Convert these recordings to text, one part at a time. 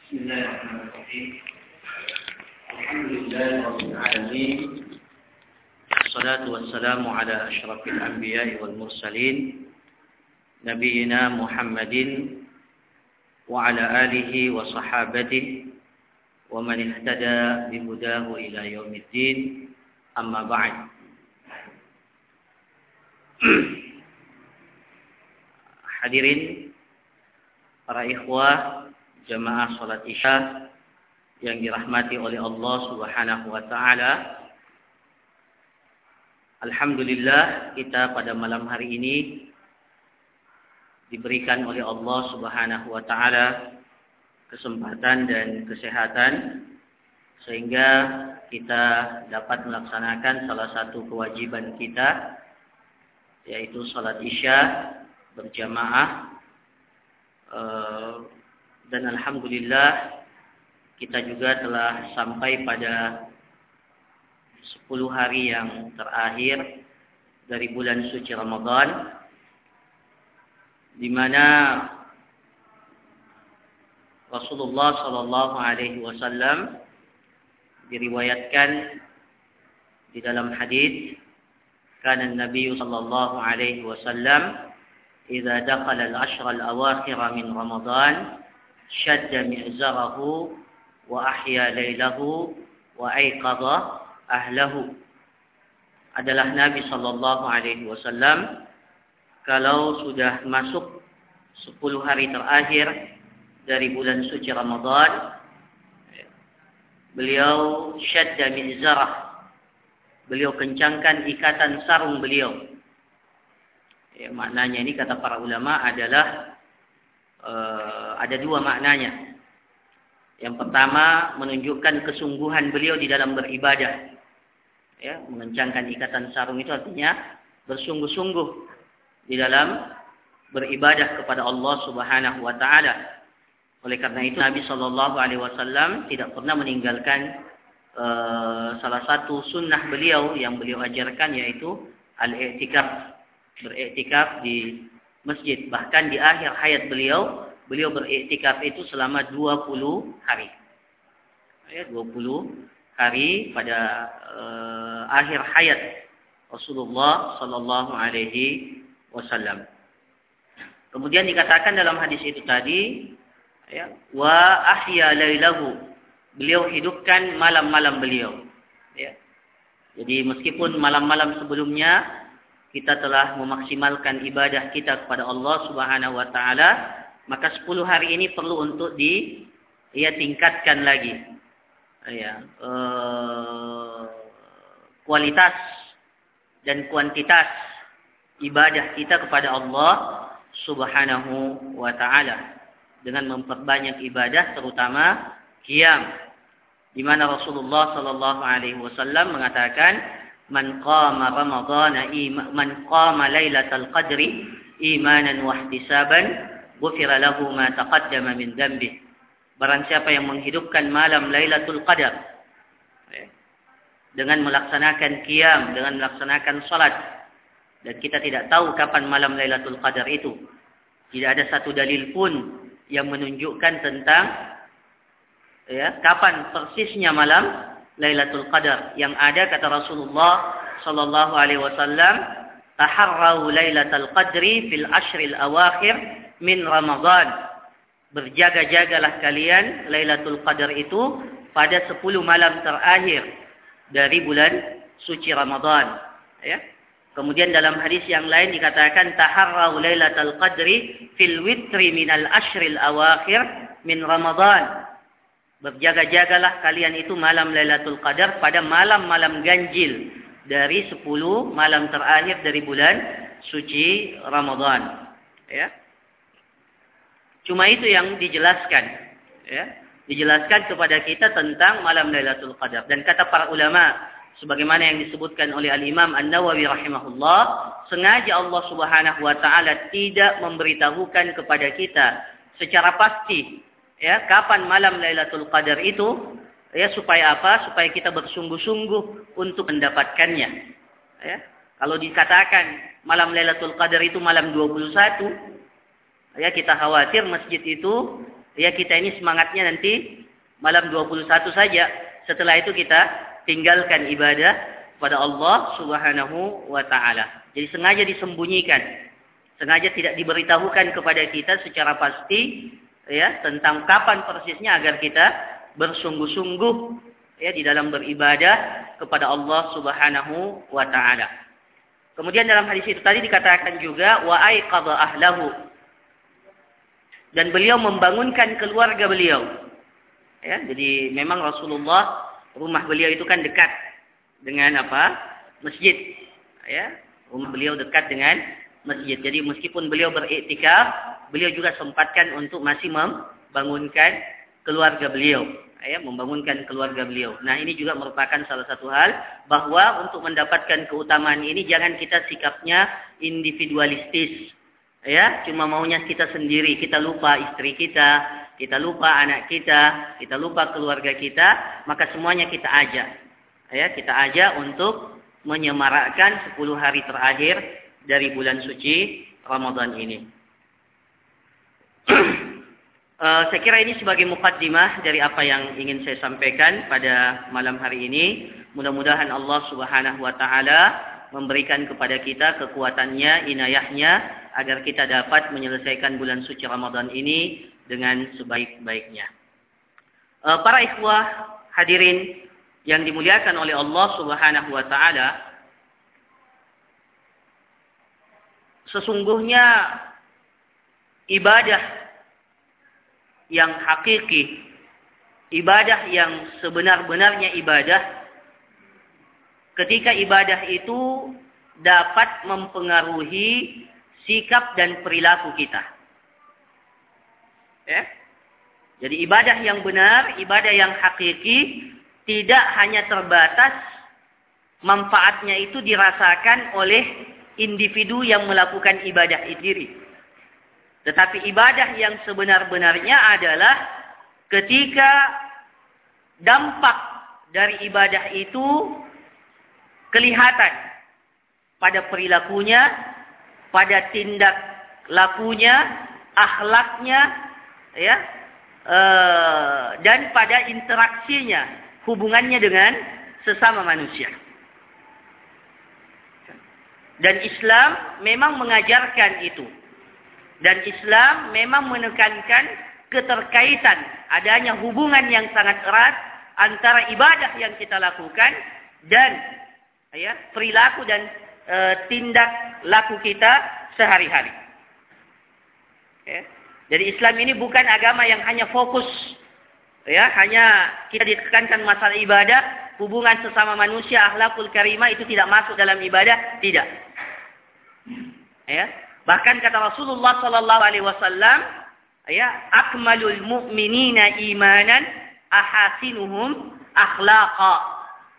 بسم الله الرحمن الرحيم. الحمد لله رب العالمين، والصلاة والسلام على أشرف الأنبياء والمرسلين نبينا محمد وعلى آله وصحابته ومن اهتدى بهداه إلى يوم الدين. أما بعد. Hadirin para ikhwah jamaah salat Isya yang dirahmati oleh Allah Subhanahu wa taala. Alhamdulillah, kita pada malam hari ini diberikan oleh Allah Subhanahu wa taala kesempatan dan kesehatan sehingga kita dapat melaksanakan salah satu kewajiban kita, yaitu salat Isya berjamaah. Dan alhamdulillah kita juga telah sampai pada 10 hari yang terakhir dari bulan suci Ramadan, di mana Rasulullah sallallahu alaihi wasallam diriwayatkan di dalam hadis, kana Nabi sallallahu alaihi wasallam idza dakhala al-ashra al-awakhir min Ramadan shadda mi'zarahu wa ahya lailahu wa aiqadha ahlahu. Adalah Nabi sallallahu alaihi wasallam kalau sudah masuk 10 hari terakhir dari bulan suci Ramadan, beliau shadda mi'zarah, beliau kencangkan ikatan sarung beliau. Maknanya ini kata para ulama adalah ada dua maknanya. Yang pertama, menunjukkan kesungguhan beliau di dalam beribadah. Mengencangkan ikatan sarung itu artinya bersungguh-sungguh di dalam beribadah kepada Allah Subhanahu wa taala. Oleh karena itu Nabi sallallahu alaihi wasallam tidak pernah meninggalkan salah satu sunnah beliau yang beliau ajarkan, yaitu al-i'tikaf, beriktikaf di masjid. Bahkan di akhir hayat beliau beriktikaf itu selama 20 hari. 20 hari pada akhir hayat Rasulullah sallallahu alaihi wasallam. Kemudian dikatakan dalam hadis itu tadi, wa ahya lailahu, beliau hidupkan malam-malam beliau. Jadi meskipun malam-malam sebelumnya kita telah memaksimalkan ibadah kita kepada Allah Subhanahu wa taala, maka 10 hari ini perlu untuk tingkatkan lagi. Kualitas dan kuantitas ibadah kita kepada Allah Subhanahu wa taala dengan memperbanyak ibadah, terutama qiyam, di mana Rasulullah sallallahu alaihi wasallam mengatakan, Man qama lailatal qadri imanan wa ihtisaban ghufira lahu ma taqaddama min dhanbi. Barang siapa yang menghidupkan malam Lailatul Qadar dengan melaksanakan qiyam, dengan melaksanakan salat, dan kita tidak tahu kapan malam Lailatul Qadar itu. Tidak ada satu dalil pun yang menunjukkan tentang kapan persisnya malam Lailatul Qadar. Yang ada, kata Rasulullah sallallahu alaihi wasallam, taharrau Lailatul Qadri fil ashril awakhir min Ramadan. Berjaga-jagalah kalian Lailatul Qadar itu pada 10 malam terakhir dari bulan suci Ramadan. Kemudian dalam hadis yang lain dikatakan, taharrau Lailatul Qadri fil witri minal ashril awakhir min Ramadan. Berjaga-jagalah kalian itu malam Lailatul Qadar pada malam-malam ganjil dari 10 malam terakhir dari bulan suci Ramadan. Cuma itu yang dijelaskan. Dijelaskan kepada kita tentang malam Lailatul Qadar. Dan kata para ulama, sebagaimana yang disebutkan oleh Al-Imam An-Nawawi rahimahullah, sengaja Allah Subhanahu wa taala tidak memberitahukan kepada kita secara pasti kapan malam Lailatul Qadar itu, supaya apa? Supaya kita bersungguh-sungguh untuk mendapatkannya. Kalau dikatakan malam Lailatul Qadar itu malam 21, kita khawatir masjid itu Ya, kita ini semangatnya nanti malam 21 saja. Setelah itu kita tinggalkan ibadah pada Allah Subhanahu wa taala. Jadi sengaja disembunyikan. Sengaja tidak diberitahukan kepada kita secara pasti ya tentang kapan persisnya agar kita bersungguh-sungguh ya di dalam beribadah kepada Allah Subhanahu wa taala. Kemudian dalam hadis itu tadi dikatakan juga wa aiqadha ahlahu. Dan beliau membangunkan keluarga beliau. Ya, jadi memang Rasulullah rumah beliau itu kan dekat dengan apa? Masjid. Ya, rumah beliau dekat dengan masjid. Jadi meskipun beliau beriktikaf, beliau juga sempatkan untuk masih membangunkan keluarga beliau. Ya, membangunkan keluarga beliau. Nah, ini juga merupakan salah satu hal bahwa untuk mendapatkan keutamaan ini jangan kita sikapnya individualistis. Ya, cuma maunya kita sendiri, kita lupa istri kita lupa anak kita lupa keluarga kita, maka semuanya kita ajak. Ya, kita ajak untuk menyemarakkan 10 hari terakhir dari bulan suci Ramadan ini. Saya kira ini sebagai muqaddimah dari apa yang ingin saya sampaikan pada malam hari ini. Mudah-mudahan Allah Subhanahu wa taala memberikan kepada kita kekuatannya, inayahnya agar kita dapat menyelesaikan bulan suci Ramadan ini dengan sebaik-baiknya. Para ikhwah hadirin yang dimuliakan oleh Allah Subhanahu wa taala, sesungguhnya ibadah yang hakiki, ibadah yang sebenar-benarnya ibadah, ketika ibadah itu dapat mempengaruhi sikap dan perilaku kita. Ya. Jadi ibadah yang benar, ibadah yang hakiki, tidak hanya terbatas manfaatnya itu dirasakan oleh individu yang melakukan ibadah itu sendiri. Tetapi ibadah yang sebenar-benarnya adalah ketika dampak dari ibadah itu kelihatan pada perilakunya, pada tindak lakunya, akhlaknya, ya, dan pada interaksinya, hubungannya dengan sesama manusia. Dan Islam memang mengajarkan itu. Dan Islam memang menekankan keterkaitan adanya hubungan yang sangat erat antara ibadah yang kita lakukan dan ya, perilaku dan tindak laku kita sehari-hari. Ya. Jadi Islam ini bukan agama yang hanya fokus, ya, hanya kita ditekankan masalah ibadah, hubungan sesama manusia, akhlakul karimah itu tidak masuk dalam ibadah, tidak. Ya. Bahkan kata Rasulullah sallallahu alaihi wasallam, ya, akmalul mu'minina imanan ahasinuhum akhlaqa.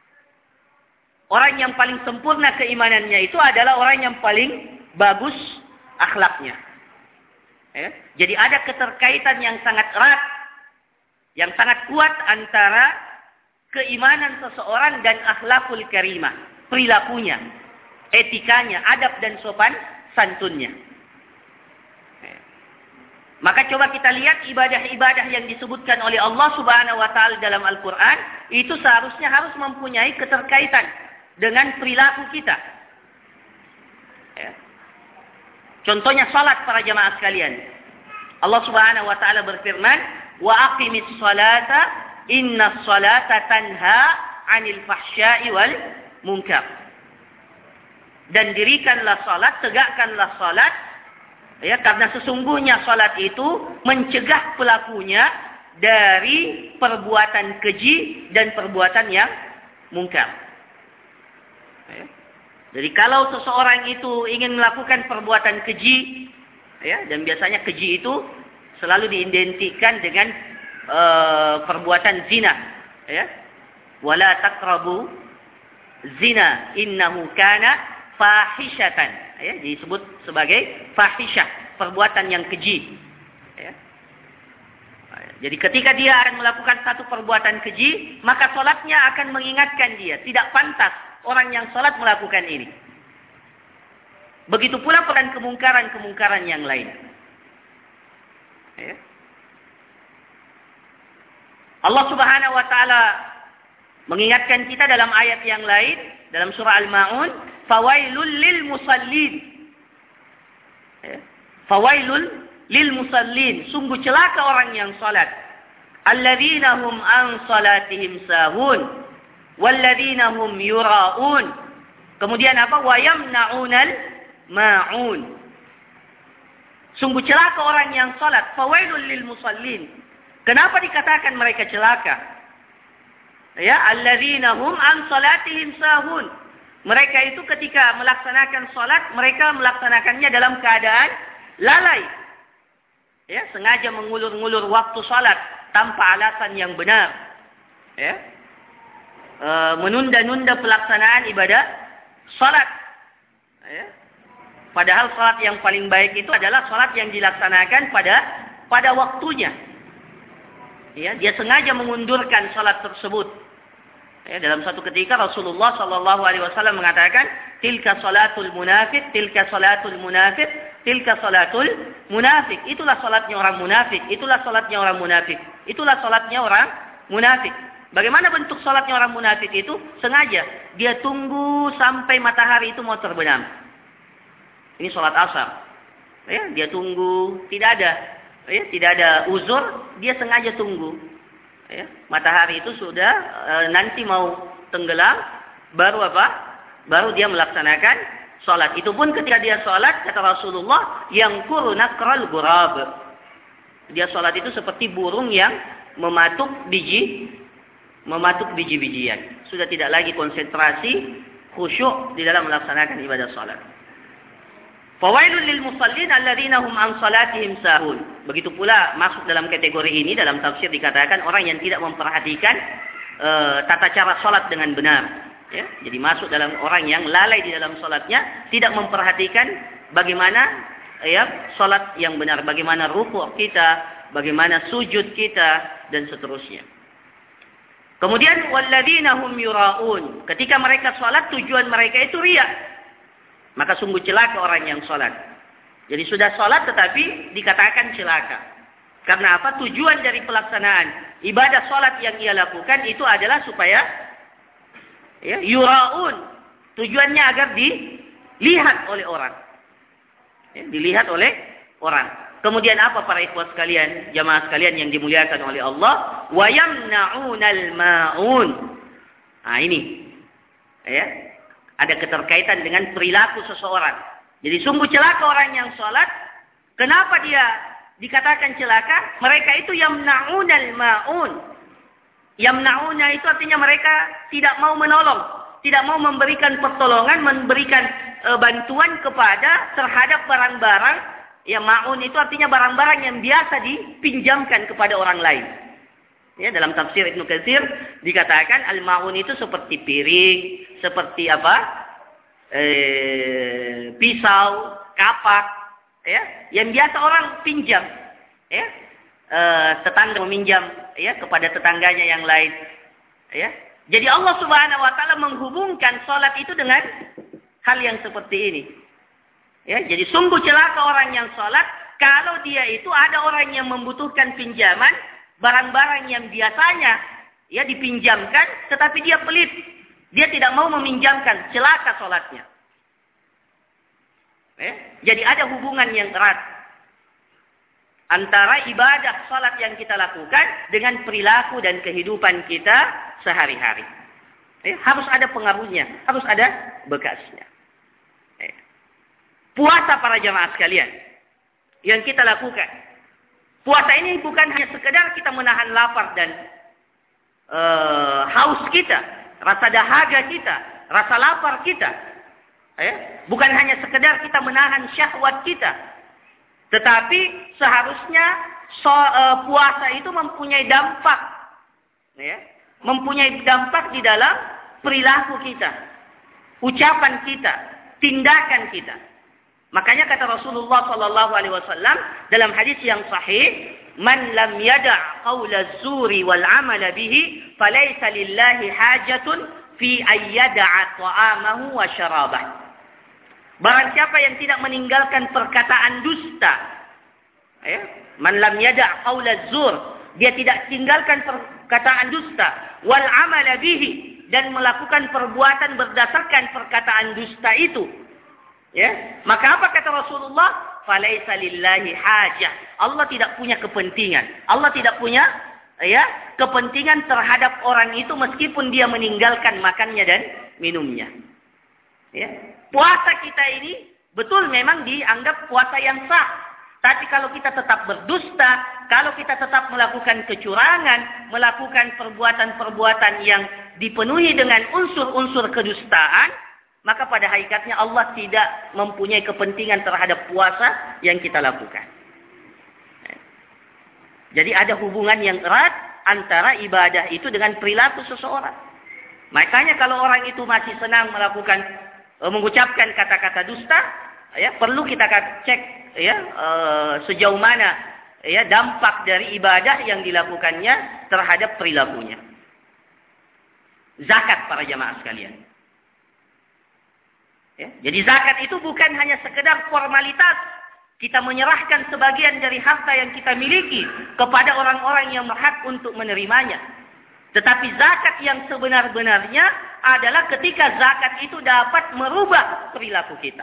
Orang yang paling sempurna keimanannya itu adalah orang yang paling bagus akhlaknya. Ya. Jadi ada keterkaitan yang sangat erat, yang sangat kuat antara keimanan seseorang dan akhlakul karimah, perilakunya, etikanya, adab dan sopan santunnya. Ya. Maka coba kita lihat ibadah-ibadah yang disebutkan oleh Allah Subhanahu wa taala dalam Al-Qur'an, itu seharusnya harus mempunyai keterkaitan dengan perilaku kita. Ya. Contohnya salat para jamaah sekalian. Allah Subhanahu wa taala berfirman, "Wa aqimis salata innas salata tanha 'anil fahsya'i wal munkar." Dan dirikanlah salat, tegakkanlah salat, ya, karena sesungguhnya salat itu mencegah pelakunya dari perbuatan keji dan perbuatan yang mungkar. Ya. Jadi kalau seseorang itu ingin melakukan perbuatan keji, ya, dan biasanya keji itu selalu diidentikan dengan perbuatan zina, ya. Wala taqrabu zina innahu kana fahishatan, ya, disebut sebagai fahisyah, perbuatan yang keji. Ya. Jadi ketika dia akan melakukan satu perbuatan keji, maka salatnya akan mengingatkan dia, tidak pantas orang yang salat melakukan ini. Begitu pula pada kemungkaran-kemungkaran yang lain. Ya. Allah Subhanahu wa taala mengingatkan kita dalam ayat yang lain dalam surah Al-Maun, fawailul lil musallin. Fawailul lil musallin, sungguh celaka orang yang salat. Alladzina hum an salatihim sahun walladzina hum yuraun. Kemudian apa? Wa yamna'unal ma'un. Sungguh celaka orang yang salat. Fawailul lil musallin. Kenapa dikatakan mereka celaka? Ya, alladzina hum an salatihim sahun. Mereka itu ketika melaksanakan salat, mereka melaksanakannya dalam keadaan lalai. Ya, sengaja mengulur-ngulur waktu salat tanpa alasan yang benar. Ya. Menunda-nunda pelaksanaan ibadah salat. Ya. Padahal salat yang paling baik itu adalah salat yang dilaksanakan pada waktunya. Ya, dia sengaja mengundurkan salat tersebut. Ya, dalam satu ketika Rasulullah sallallahu alaihi wasallam mengatakan, "Tilka salatul munafiq, tilka salatul munafiq, tilka salatul munafiq." Itulah salatnya orang munafik, itulah salatnya orang munafik, itulah salatnya orang munafik. Bagaimana bentuk salatnya orang munafik itu? Sengaja dia tunggu sampai matahari itu mau terbenam. Ini salat asar. Ya, dia tunggu, tidak ada uzur, dia sengaja tunggu. Ya, matahari itu sudah nanti mau tenggelam, baru apa? Baru dia melaksanakan salat. Itu pun ketika dia salat, kata Rasulullah, yang kuruna kral gurab. Dia salat itu seperti burung yang mematuk biji-bijian. Sudah tidak lagi konsentrasi, khusyuk di dalam melaksanakan ibadah salat. Fawailul lil musallin alladzina hum an salatihim sahun. Begitu pula masuk dalam kategori ini dalam tafsir dikatakan orang yang tidak memperhatikan tata cara salat dengan benar. Ya, jadi masuk dalam orang yang lalai di dalam salatnya, tidak memperhatikan bagaimana salat yang benar, bagaimana rukuk kita, bagaimana sujud kita dan seterusnya. Kemudian walladzina hum yuraun. Ketika mereka salat tujuan mereka itu riya. Maka sungguh celaka orang yang sholat. Jadi sudah sholat tetapi dikatakan celaka. Karena apa? Tujuan dari pelaksanaan ibadah sholat yang ia lakukan itu adalah supaya yuraun. Tujuannya agar dilihat oleh orang. Ya, dilihat oleh orang. Kemudian apa para ikhwat sekalian, jamaah sekalian yang dimuliakan oleh Allah? Wa yamna'unal ma'un. Nah ini. Ya. Ada keterkaitan dengan perilaku seseorang. Jadi sungguh celaka orang yang sholat. Kenapa dia dikatakan celaka? Mereka itu yamna'unal ma'un. Yamna'una itu artinya mereka tidak mau menolong. Tidak mau memberikan pertolongan, memberikan bantuan terhadap barang-barang. Ya, ma'un itu artinya barang-barang yang biasa dipinjamkan kepada orang lain. Ya, dalam tafsir Ibnu Katsir dikatakan al-ma'un itu seperti piring, seperti apa? Pisau, kapak, ya, yang biasa orang pinjam, ya. Tetangga meminjam ya kepada tetangganya yang lain, ya. Jadi Allah Subhanahu wa taala menghubungkan salat itu dengan hal yang seperti ini. Ya, jadi sungguh celaka orang yang salat kalau dia itu ada orang yang membutuhkan pinjaman barang-barang yang biasanya dipinjamkan, tetapi dia pelit. Dia tidak mau meminjamkan, celaka sholatnya. Jadi ada hubungan yang erat antara ibadah sholat yang kita lakukan dengan perilaku dan kehidupan kita sehari-hari. Harus ada pengaruhnya, harus ada bekasnya. Puasa para jamaah sekalian yang kita lakukan. Puasa ini bukan hanya sekedar kita menahan lapar dan haus kita, rasa dahaga kita, rasa lapar kita. Bukan hanya sekedar kita menahan syahwat kita. Tetapi seharusnya puasa itu mempunyai dampak. Mempunyai dampak di dalam perilaku kita, ucapan kita, tindakan kita. Makanya kata Rasulullah sallallahu alaihi wasallam dalam hadis yang sahih, "Man lam yada' qaula az-zuri wal 'amala bihi, falaysa lillahi hajatun fi ayyada'a ta'amahu wa syarabahu." Barang siapa yang tidak meninggalkan perkataan dusta, man lam yada' qaula az-zur, dia tidak tinggalkan perkataan dusta, wal amala bihi, dan melakukan perbuatan berdasarkan perkataan dusta itu. Ya, maka apa kata Rasulullah? Falaisa lillahi hajah. Allah tidak punya kepentingan. Allah tidak punya kepentingan terhadap orang itu meskipun dia meninggalkan makannya dan minumnya. Ya. Puasa kita ini betul memang dianggap puasa yang sah. Tapi kalau kita tetap berdusta, kalau kita tetap melakukan kecurangan, melakukan perbuatan-perbuatan yang dipenuhi dengan unsur-unsur kedustaan, maka pada hakikatnya Allah tidak mempunyai kepentingan terhadap puasa yang kita lakukan. Jadi ada hubungan yang erat antara ibadah itu dengan perilaku seseorang. Makanya kalau orang itu masih senang mengucapkan kata-kata dusta, ya perlu kita cek sejauh mana dampak dari ibadah yang dilakukannya terhadap perilakunya. Zakat para jamaah sekalian. Ya, jadi zakat itu bukan hanya sekedar formalitas. Kita menyerahkan sebagian dari harta yang kita miliki kepada orang-orang yang berhak untuk menerimanya. Tetapi zakat yang sebenar-benarnya adalah ketika zakat itu dapat merubah perilaku kita.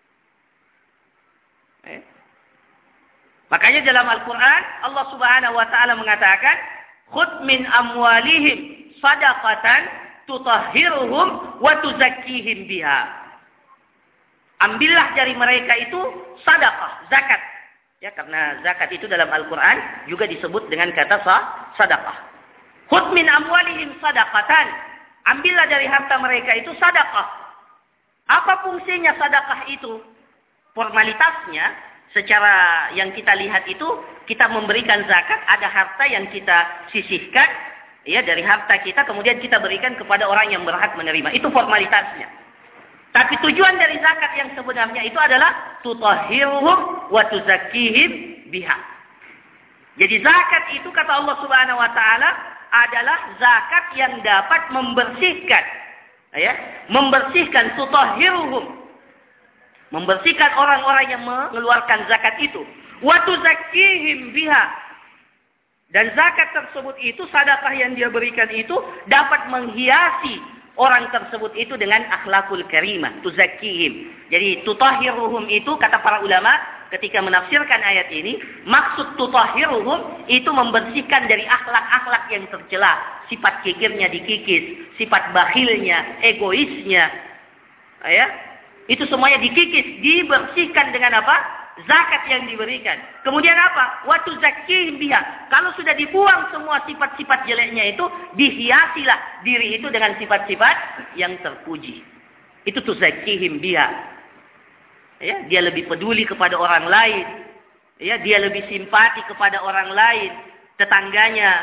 Makanya dalam Al-Quran Allah Subhanahu wa taala mengatakan, "Khudh min amwalihim shadaqatan tutahhiruhum wa tuzakkihim biha." Ambillah dari mereka itu sedekah, zakat. Ya, karena zakat itu dalam Al-Quran juga disebut dengan kata sedekah. Khudh min amwalihim sadaqatan. Ambillah dari harta mereka itu sedekah. Apa fungsinya sedekah itu? Formalitasnya, secara yang kita lihat itu, kita memberikan zakat, ada harta yang kita sisihkan, ya, dari harta kita, kemudian kita berikan kepada orang yang berhak menerima. Itu formalitasnya. Tapi tujuan dari zakat yang sebenarnya itu adalah tutahhiruhum wa tuzakkihim biha. Jadi zakat itu kata Allah Subhanahu wa taala adalah zakat yang dapat membersihkan, ya, membersihkan tutahhiruhum. Membersihkan orang-orang yang mengeluarkan zakat itu. Wa tuzakkihim biha. Dan zakat tersebut itu, sedekah yang dia berikan itu dapat menghiasi orang tersebut itu dengan akhlakul karimah, tuzakkihim. Jadi tutahhiruhum itu kata para ulama ketika menafsirkan ayat ini, maksud tutahhiruhum itu membersihkan dari akhlak-akhlak yang tercela, sifat kikirnya dikikis, sifat bakhilnya, egoisnya. Ya. Itu semuanya dikikis, dibersihkan dengan apa? Zakat yang diberikan. Kemudian apa? Wa tuzakkihim biha. Kalau sudah dibuang semua sifat-sifat jeleknya itu, dihiasilah diri itu dengan sifat-sifat yang terpuji. Itu tuzakkihim biha. Ya, dia lebih peduli kepada orang lain. Ya, dia lebih simpati kepada orang lain. Tetangganya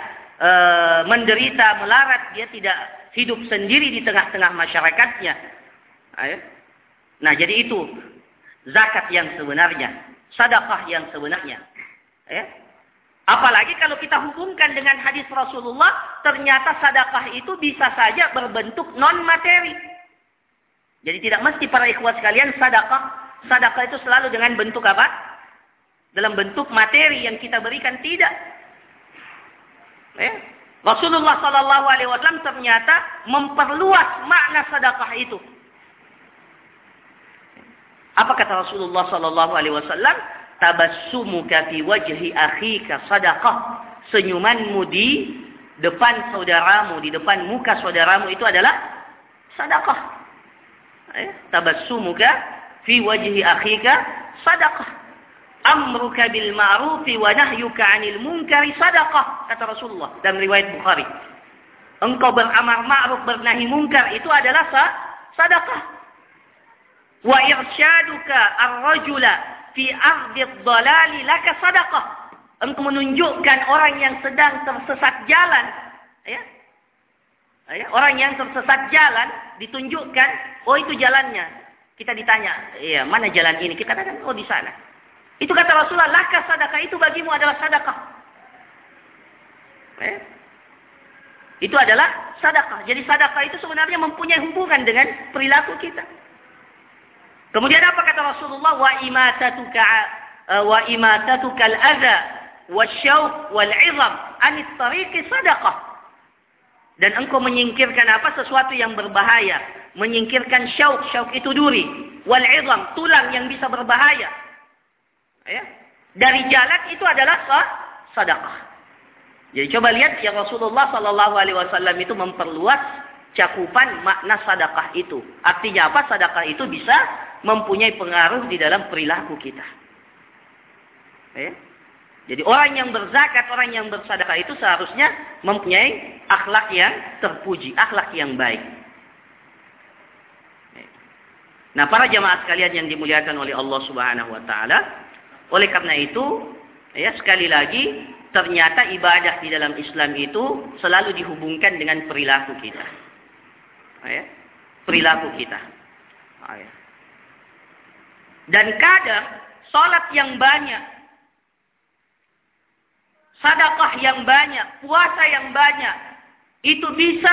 menderita, melarat, dia tidak hidup sendiri di tengah-tengah masyarakatnya. Ya. Nah, jadi itu zakat yang sebenarnya, sedekah yang sebenarnya. Ya. Apalagi kalau kita hubungkan dengan hadis Rasulullah, ternyata sedekah itu bisa saja berbentuk non-materi. Jadi tidak mesti para ikhwah sekalian sedekah itu selalu dengan bentuk apa? Dalam bentuk materi yang kita berikan, tidak. Ya. Rasulullah SAW ternyata memperluas makna sedekah itu. Apa kata Rasulullah SAW? Tabassumuka fi wajhi akhika sadaqah. Senyumanmu di depan saudaramu, di depan muka saudaramu itu adalah sedekah. Tabassumuka fi wajhi akhika sadaqah. Amruka bil ma'rufi wa nahyuka 'anil munkari sadaqah, kata Rasulullah dalam riwayat Bukhari. Engkau beramar ma'ruf, bernahi munkar, itu adalah sedekah. Wa irsyaduka ar-rajula fi ardi ad-dhalali laka sadaqah. Engkau menunjukkan orang yang sedang tersesat jalan, ya. Ya, orang yang tersesat jalan ditunjukkan, oh itu jalannya. Kita ditanya, iya, mana jalan ini? Kita katakan, oh di sana. Itu kata Rasulullah, laka sadaqah, itu bagimu adalah sedekah. Ya. Itu adalah sedekah. Jadi sedekah itu sebenarnya mempunyai hubungan dengan perilaku kita. Kemudian apa kata Rasulullah? Wa imatatuka al-adha wasyauq wal-'izam anit tariqi sadaqah. Dan engkau menyingkirkan apa? Sesuatu yang berbahaya. Menyingkirkan syauk. Syauk itu duri. Wal idham, tulang yang bisa berbahaya. Ya. Dari jalan itu adalah sedekah. Jadi coba lihat ya, Rasulullah SAW itu memperluas cakupan makna sedekah itu. Artinya apa? Sedekah itu bisa mempunyai pengaruh di dalam perilaku kita. Ya. Jadi orang yang berzakat, orang yang bersedekah itu seharusnya mempunyai akhlak yang terpuji, akhlak yang baik. Nah, para jamaah sekalian yang dimuliakan oleh Allah Subhanahu wa taala, oleh karena itu, ya sekali lagi, ternyata ibadah di dalam Islam itu selalu dihubungkan dengan perilaku kita. Ya, perilaku kita. Ya. Dan kadang salat yang banyak, sedekah yang banyak, puasa yang banyak, itu bisa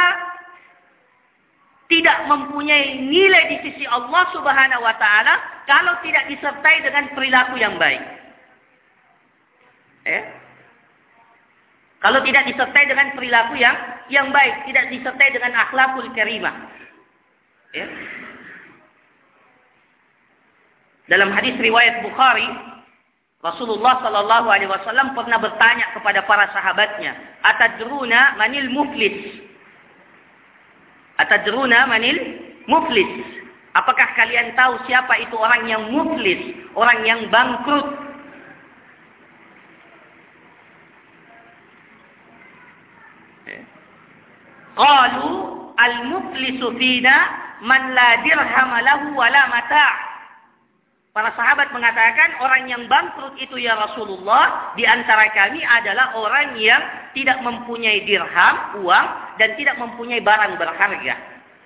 tidak mempunyai nilai di sisi Allah Subhanahu wa taala kalau tidak disertai dengan perilaku yang baik. Kalau tidak disertai dengan perilaku yang baik, tidak disertai dengan akhlakul karimah. Dalam hadis riwayat Bukhari, Rasulullah sallallahu alaihi wasallam pernah bertanya kepada para sahabatnya, "Atadruna manil muflis?" Atadruna manil muflis? Apakah kalian tahu siapa itu orang yang muflis, orang yang bangkrut? Qalu al-muflisu fina man la dirham lahu wala mata'. Para sahabat mengatakan orang yang bangkrut itu ya Rasulullah di antara kami adalah orang yang tidak mempunyai dirham, uang, dan tidak mempunyai barang berharga.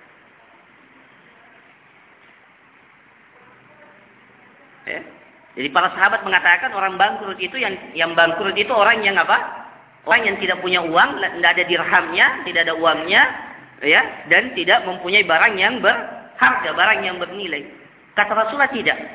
Jadi para sahabat mengatakan orang bangkrut itu yang bangkrut itu orang yang apa? Orang yang tidak punya uang, tidak ada dirhamnya, tidak ada uangnya, ya, dan tidak mempunyai barang yang berharga, barang yang bernilai. Kata Rasulullah tidak.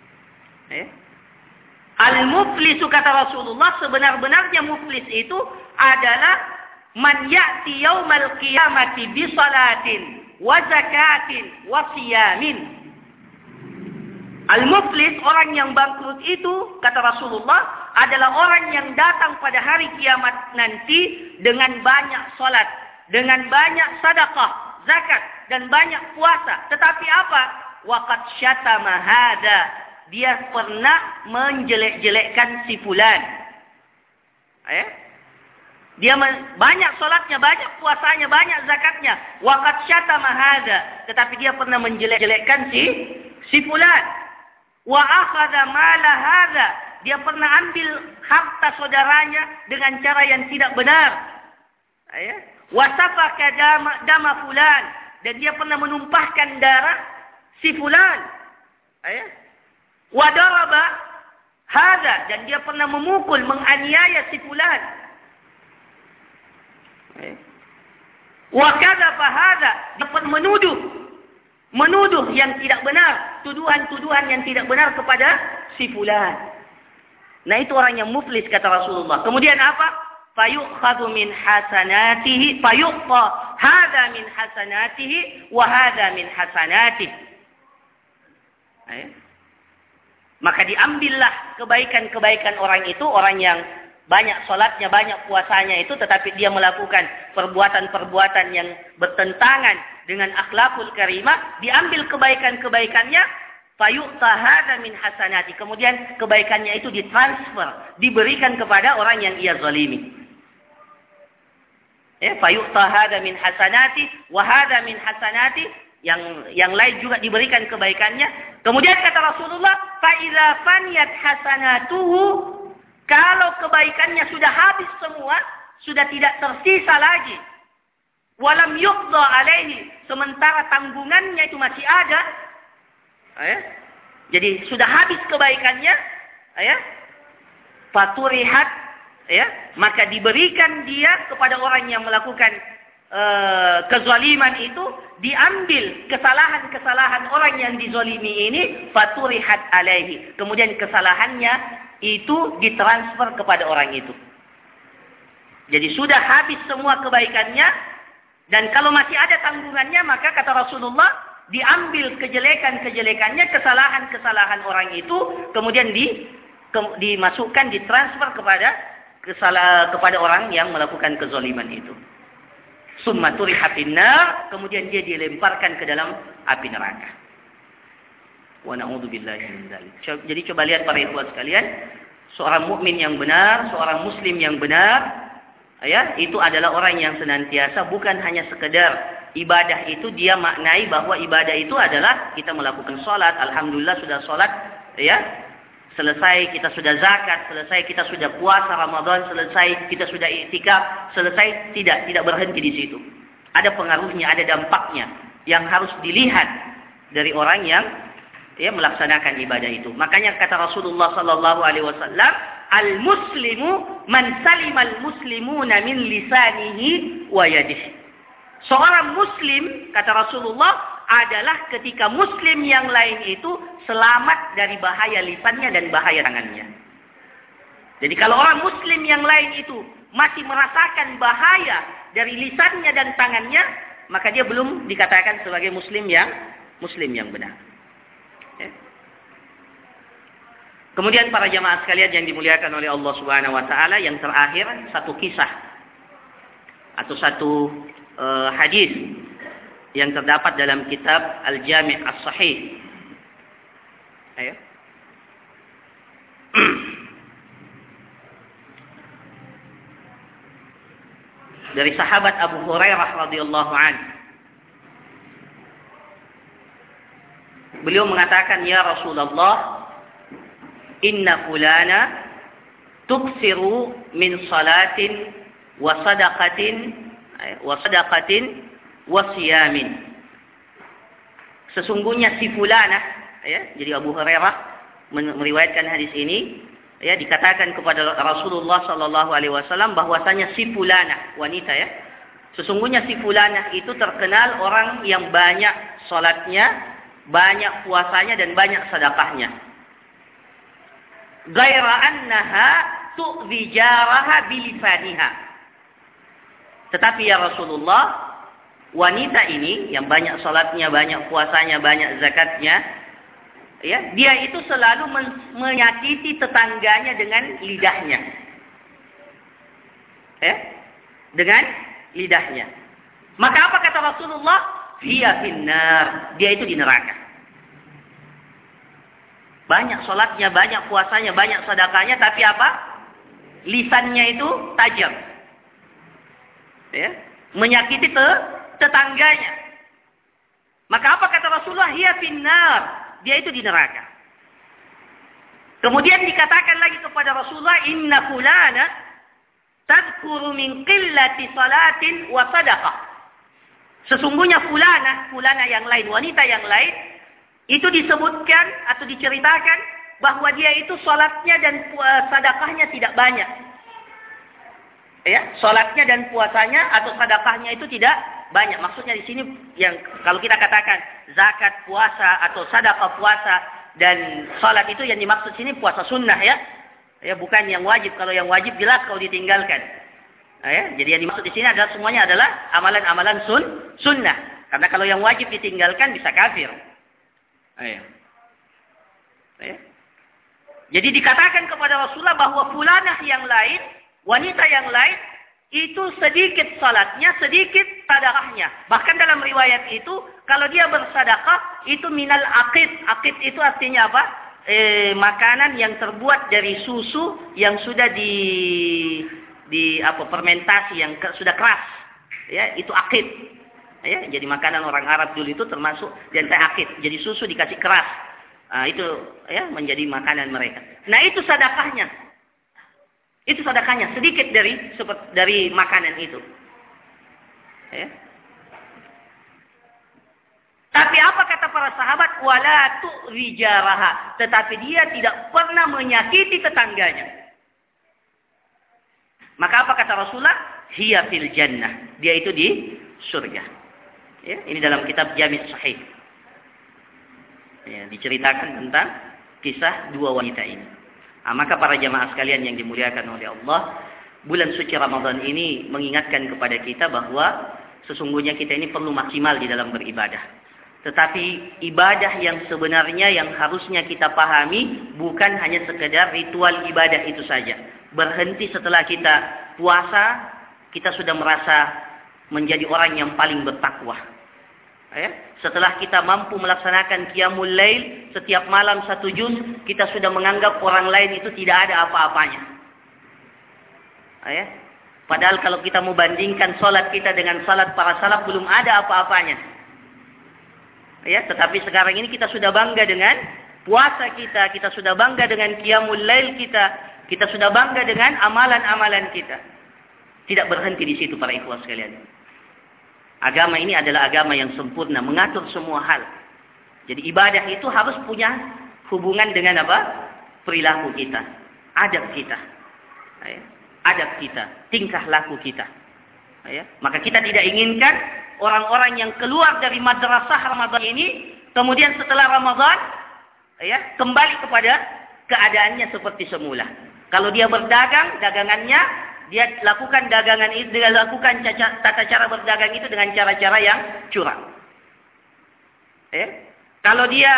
Al-muflisu kata Rasulullah, sebenar-benarnya muflis itu adalah man ya'ti yaumal qiyamati bi salatin wa zakatin wa siyamin. Al-muflis, orang yang bangkrut itu kata Rasulullah adalah orang yang datang pada hari kiamat nanti dengan banyak salat, dengan banyak sedekah, zakat, dan banyak puasa. Tetapi apa? Waqad syatama hada. Dia pernah menjelek-jelekkan si fulan. Dia banyak salatnya, banyak puasanya, banyak zakatnya. Waqad syatama hada. Tetapi dia pernah menjelek-jelekkan si fulan. Wa akhadha mala hada. Dia pernah ambil harta saudaranya dengan cara yang tidak benar. Wa safaka dama fulan. Dan dia pernah menumpahkan darah si fulan. Wadaraba hada, dan dia pernah memukul, menganiaya si fulan. Wakadzaba hada, dia pernah menuduh yang tidak benar, tuduhan-tuduhan yang tidak benar kepada si fulan. Nah, itu orang yang muflis kata Rasulullah. Kemudian apa? Fayukhadhu min hasanatihi, fayuqta hada min hasanatihi wa hada min hasanatihi. Maka diambillah kebaikan-kebaikan orang itu, orang yang banyak salatnya, banyak puasanya itu, tetapi dia melakukan perbuatan-perbuatan yang bertentangan dengan akhlakul karimah, diambil kebaikan-kebaikannya, fayu'ta hadza min hasanati. Kemudian kebaikannya itu ditransfer, diberikan kepada orang yang ia zalimi. Fayu'ta hadza min hasanati wa hadza min hasanati. Yang lain juga diberikan kebaikannya. Kemudian kata Rasulullah, fa idza faniyat hasanatuhu, kalau kebaikannya sudah habis semua, sudah tidak tersisa lagi, walam yuqda alaihi, sementara tanggungannya itu masih ada, jadi sudah habis kebaikannya, faturihat, maka diberikan dia kepada orang yang melakukan kezaliman itu, diambil kesalahan-kesalahan orang yang dizalimi ini, faturihat alaihi, kemudian kesalahannya itu ditransfer kepada orang itu. Jadi sudah habis semua kebaikannya, Dan kalau masih ada tanggungannya, maka kata Rasulullah, diambil kejelekan-kejelekannya, kesalahan-kesalahan orang itu, kemudian dimasukkan, ditransfer kepada orang yang melakukan kezaliman itu. Summa turiha finnar, kemudian dia dilemparkan ke dalam api neraka. Wa na'udzubillahi min dzalik. Jadi coba lihat para ikhwan sekalian, seorang mukmin yang benar, seorang muslim yang benar, ya, itu adalah orang yang senantiasa bukan hanya sekedar ibadah itu dia maknai bahwa ibadah itu adalah kita melakukan sholat, alhamdulillah sudah sholat, ya, selesai kita sudah zakat, selesai kita sudah puasa Ramadan, selesai kita sudah iktikaf, selesai, tidak berhenti di situ. Ada pengaruhnya, ada dampaknya yang harus dilihat dari orang yang melaksanakan ibadah itu. Makanya kata Rasulullah sallallahu alaihi wasallam, al-muslimu man salimal muslimuna min lisanihi wa yadihi. Seorang muslim, kata Rasulullah, adalah ketika muslim yang lain itu selamat dari bahaya lisannya dan bahaya tangannya. Jadi kalau orang muslim yang lain itu masih merasakan bahaya dari lisannya dan tangannya, maka dia belum dikatakan sebagai muslim yang benar. Ya. Kemudian para jamaah sekalian yang dimuliakan oleh Allah Subhanahu wa taala, yang terakhir satu kisah atau satu hadis yang terdapat dalam kitab Al-Jami' As-Sahih. Ayo. Dari sahabat Abu Hurairah radhiyallahu anhu. Beliau mengatakan, ya Rasulullah, inna fulana tuksiru min salatin wa sadaqatin wa siyamin. Sesungguhnya si fulana, ya, jadi Abu Hurairah meriwayatkan hadis ini, ya, dikatakan kepada Rasulullah sallallahu alaihi wasallam bahwasanya si fulana, wanita, ya, sesungguhnya si fulana itu terkenal orang yang banyak salatnya, banyak puasanya dan banyak sedekahnya. Ghaira annaha tu'dhi jaraha bilisaniha. Tetapi ya Rasulullah, wanita ini yang banyak salatnya, banyak puasanya, banyak zakatnya, ya, dia itu selalu menyakiti tetangganya dengan lidahnya. Dengan lidahnya. Maka apa kata Rasulullah? Hiya finnar, dia itu di neraka. Banyak salatnya, banyak puasanya, banyak sedekahnya, tapi apa? Lisannya itu tajam. Ya, menyakiti tetangganya. Maka apa kata Rasulullah? Hiya finnar, dia itu di neraka. Kemudian dikatakan lagi kepada Rasulullah, inna fulana tadhkuru min qillati salatin wa sadaqah. Sesungguhnya fulana yang lain, wanita yang lain, itu disebutkan atau diceritakan bahwa dia itu salatnya dan sedekahnya tidak banyak. Ya, salatnya dan puasanya atau sedekahnya itu tidak banyak. Maksudnya di sini yang kalau kita katakan zakat, puasa atau sedekah puasa dan salat itu yang dimaksud sini puasa sunnah, ya. Ya, bukan yang wajib. Kalau yang wajib jelas kalau ditinggalkan. Ya, jadi yang dimaksud di sini adalah semuanya adalah amalan-amalan sunnah. Karena kalau yang wajib ditinggalkan bisa kafir. Ya. Jadi dikatakan kepada Rasulullah bahwa fulanah yang lain, wanita yang lain, itu sedikit salatnya, sedikit sedekahnya. Bahkan dalam riwayat itu, kalau dia bersedekah, itu minal aqid. Aqid itu artinya apa? Makanan yang terbuat dari susu yang sudah fermentasi, yang sudah keras, ya, itu akid, ya. Jadi makanan orang Arab dulu itu termasuk dan akid, jadi susu dikasih keras, itu, ya, menjadi makanan mereka. Nah, itu sedekahnya, sedikit dari makanan itu, ya. Tapi apa kata para sahabat? Wala tu'dhi jaraha, tetapi dia tidak pernah menyakiti tetangganya. Maka apa kata Rasulullah? Hiya fil jannah. Dia itu di surga. Ya, ini dalam kitab Jami' Sahih. Ya, diceritakan tentang kisah dua wanita ini. Maka para jamaah sekalian yang dimuliakan oleh Allah, bulan suci Ramadan ini mengingatkan kepada kita bahwa sesungguhnya kita ini perlu maksimal di dalam beribadah. Tetapi ibadah yang sebenarnya yang harusnya kita pahami bukan hanya sekedar ritual ibadah itu saja. Berhenti setelah kita puasa, kita sudah merasa menjadi orang yang paling bertakwa. Ya? Setelah kita mampu melaksanakan qiyamul lail setiap malam 1 juz, kita sudah menganggap orang lain itu tidak ada apa-apanya. Ya? Padahal kalau kita mau bandingkan salat kita dengan salat para salaf, belum ada apa-apanya. Ya, tetapi sekarang ini kita sudah bangga dengan puasa kita, kita sudah bangga dengan qiyamul lail kita sudah bangga dengan amalan-amalan kita. Tidak berhenti di situ para ikhwah sekalian. Agama ini adalah agama yang sempurna, mengatur semua hal. Jadi ibadah itu harus punya hubungan dengan apa? Perilaku kita, adab kita. Ya. Adab kita, tingkah laku kita. Ya. Maka kita tidak inginkan orang-orang yang keluar dari madrasah Ramadan ini, kemudian setelah Ramadan, ya, kembali kepada keadaannya seperti semula. Kalau dia berdagang, dagangannya, dia lakukan dagangan itu, dia lakukan tata cara berdagang itu dengan cara-cara yang curang. Ya. Kalau dia,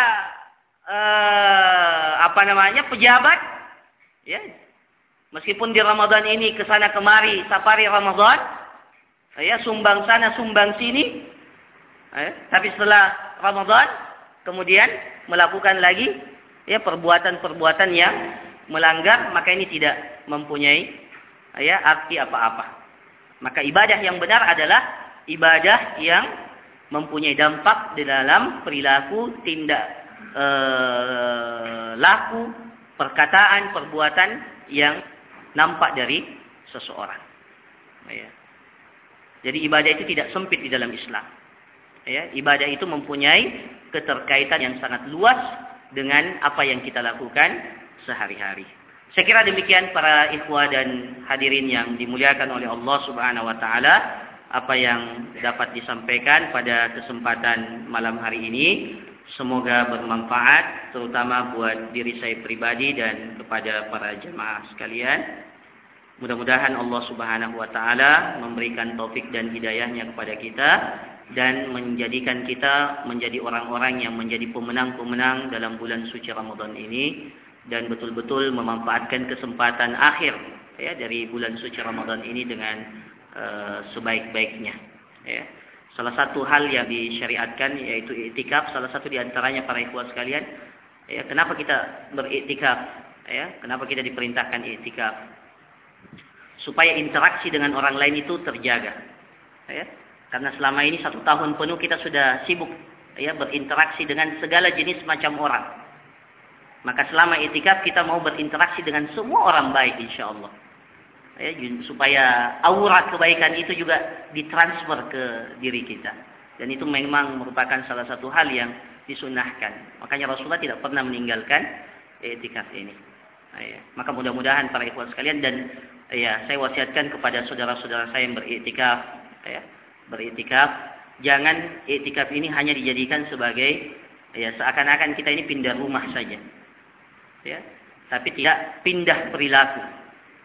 pejabat, ya, meskipun di Ramadan ini kesana kemari, safari Ramadan, ya, sumbang sana, sumbang sini, ya, tapi setelah Ramadan, kemudian melakukan lagi ya perbuatan-perbuatan yang melanggar, maka ini tidak mempunyai ya arti apa-apa. Maka ibadah yang benar adalah ibadah yang mempunyai dampak di dalam perilaku, tindak laku, perkataan, perbuatan yang nampak dari seseorang. Ya. Jadi ibadah itu tidak sempit di dalam Islam. Ya, ibadah itu mempunyai keterkaitan yang sangat luas dengan apa yang kita lakukan sehari-hari. Saya kira demikian para ikhwah dan hadirin yang dimuliakan oleh Allah Subhanahu wa taala, apa yang dapat disampaikan pada kesempatan malam hari ini semoga bermanfaat terutama buat diri saya pribadi dan kepada para jemaah sekalian. Mudah-mudahan Allah Subhanahu wa taala memberikan taufik dan hidayahnya kepada kita dan menjadikan kita menjadi orang-orang yang menjadi pemenang-pemenang dalam bulan suci Ramadan ini dan betul-betul memanfaatkan kesempatan akhir ya dari bulan suci Ramadan ini dengan sebaik-baiknya. Ya. Salah satu hal yang disyariatkan yaitu iktikaf, salah satu di antaranya para ikhwah sekalian, ya, kenapa kita beriktikaf? Ya, kenapa kita diperintahkan iktikaf? Supaya interaksi dengan orang lain itu terjaga. Ya. Karena selama ini 1 tahun penuh kita sudah sibuk ya berinteraksi dengan segala jenis macam orang. Maka selama iktikaf kita mau berinteraksi dengan semua orang baik insyaallah. Ya, supaya aura kebaikan itu juga ditransfer ke diri kita. Dan itu memang merupakan salah satu hal yang disunnahkan. Makanya Rasulullah tidak pernah meninggalkan iktikaf ini. Ya, maka mudah-mudahan para ikhwan sekalian dan ya saya wasiatkan kepada saudara-saudara saya yang beriktikaf, ya, beriktikaf, jangan iktikaf ini hanya dijadikan sebagai ya seakan-akan kita ini pindah rumah saja. Ya, tapi tidak pindah perilaku.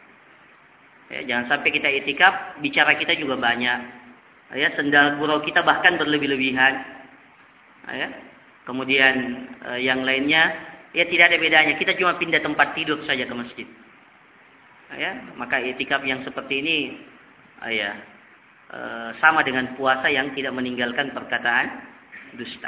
Ya, jangan sampai kita iktikaf, bicara kita juga banyak. Ya, sendal gurau kita bahkan berlebih-lebihan. Ya, kemudian yang lainnya, ya tidak ada bedanya. Kita cuma pindah tempat tidur saja ke masjid. Ya, maka iktikaf yang seperti ini, ya, sama dengan puasa yang tidak meninggalkan perkataan dusta.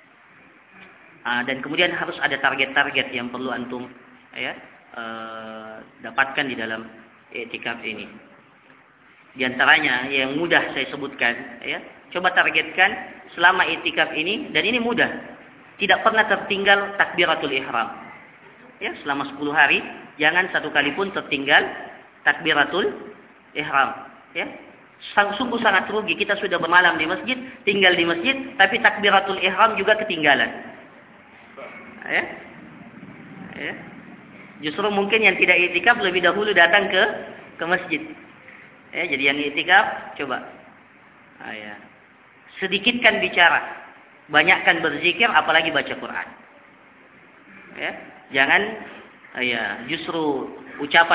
Dan kemudian harus ada target-target yang perlu antum ya dapatkan di dalam iktikaf ini. Di antaranya yang mudah saya sebutkan ya, coba targetkan selama iktikaf ini, dan ini mudah. Tidak pernah tertinggal takbiratul ihram. Ya, selama 10 hari jangan satu kali pun tertinggal takbiratul ihram, ya. Sungguh sangat rugi kita sudah bermalam di masjid, tinggal di masjid, tapi takbiratul ihram juga ketinggalan. Ya. Ya. Justru mungkin yang tidak iktikaf lebih dahulu datang ke masjid. Ya, jadi yang iktikaf coba ya, sedikitkan bicara, banyakkan berzikir, apalagi baca Quran. Ya, jangan ya justru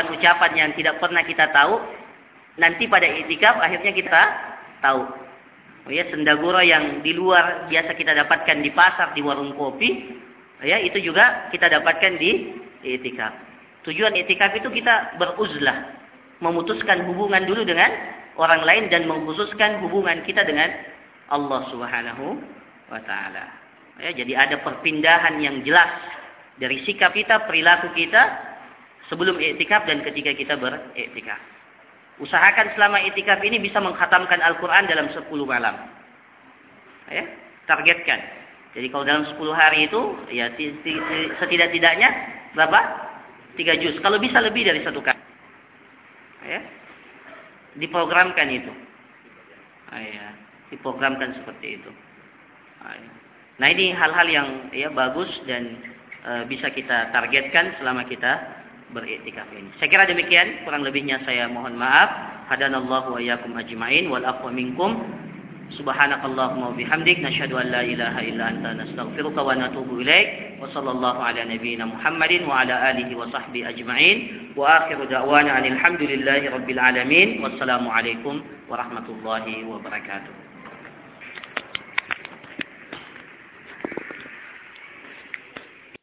ucapan-ucapan yang tidak pernah kita tahu, nanti pada iktikaf akhirnya kita tahu. Ya, sendagura yang di luar biasa kita dapatkan di pasar, di warung kopi, ya, itu juga kita dapatkan di i'tikaf. Tujuan i'tikaf itu kita beruzlah, memutuskan hubungan dulu dengan orang lain dan mengkhususkan hubungan kita dengan Allah Subhanahu wa taala. Ya, jadi ada perpindahan yang jelas dari sikap kita, perilaku kita sebelum i'tikaf dan ketika kita beriktikaf. Usahakan selama i'tikaf ini bisa mengkhatamkan Al-Quran dalam 10 malam. Ya, targetkan. Jadi kalau dalam 10 hari itu, ya setidak-tidaknya berapa? 3 juz. Kalau bisa lebih dari 1 kali. Ya, diprogramkan itu. Ya, diprogramkan seperti itu. Nah, ini hal-hal yang ya bagus dan bisa kita targetkan selama kita beriktikaf ini. Saya kira demikian, kurang lebihnya saya mohon maaf. Hadanallahu wa iyyakum ajmain wal afwa minkum. Subhanakallahumma wa bihamdik nasyhadu an la ilaha illa anta nastaghfiruka wa natubu ilaik. Wa sallallahu ala nabiyyina Muhammadin wa ala alihi wa sahbihi ajmain. Wa akhiru da'wana alhamdulillahi rabbil alamin. Wassalamu alaikum warahmatullahi wabarakatuh.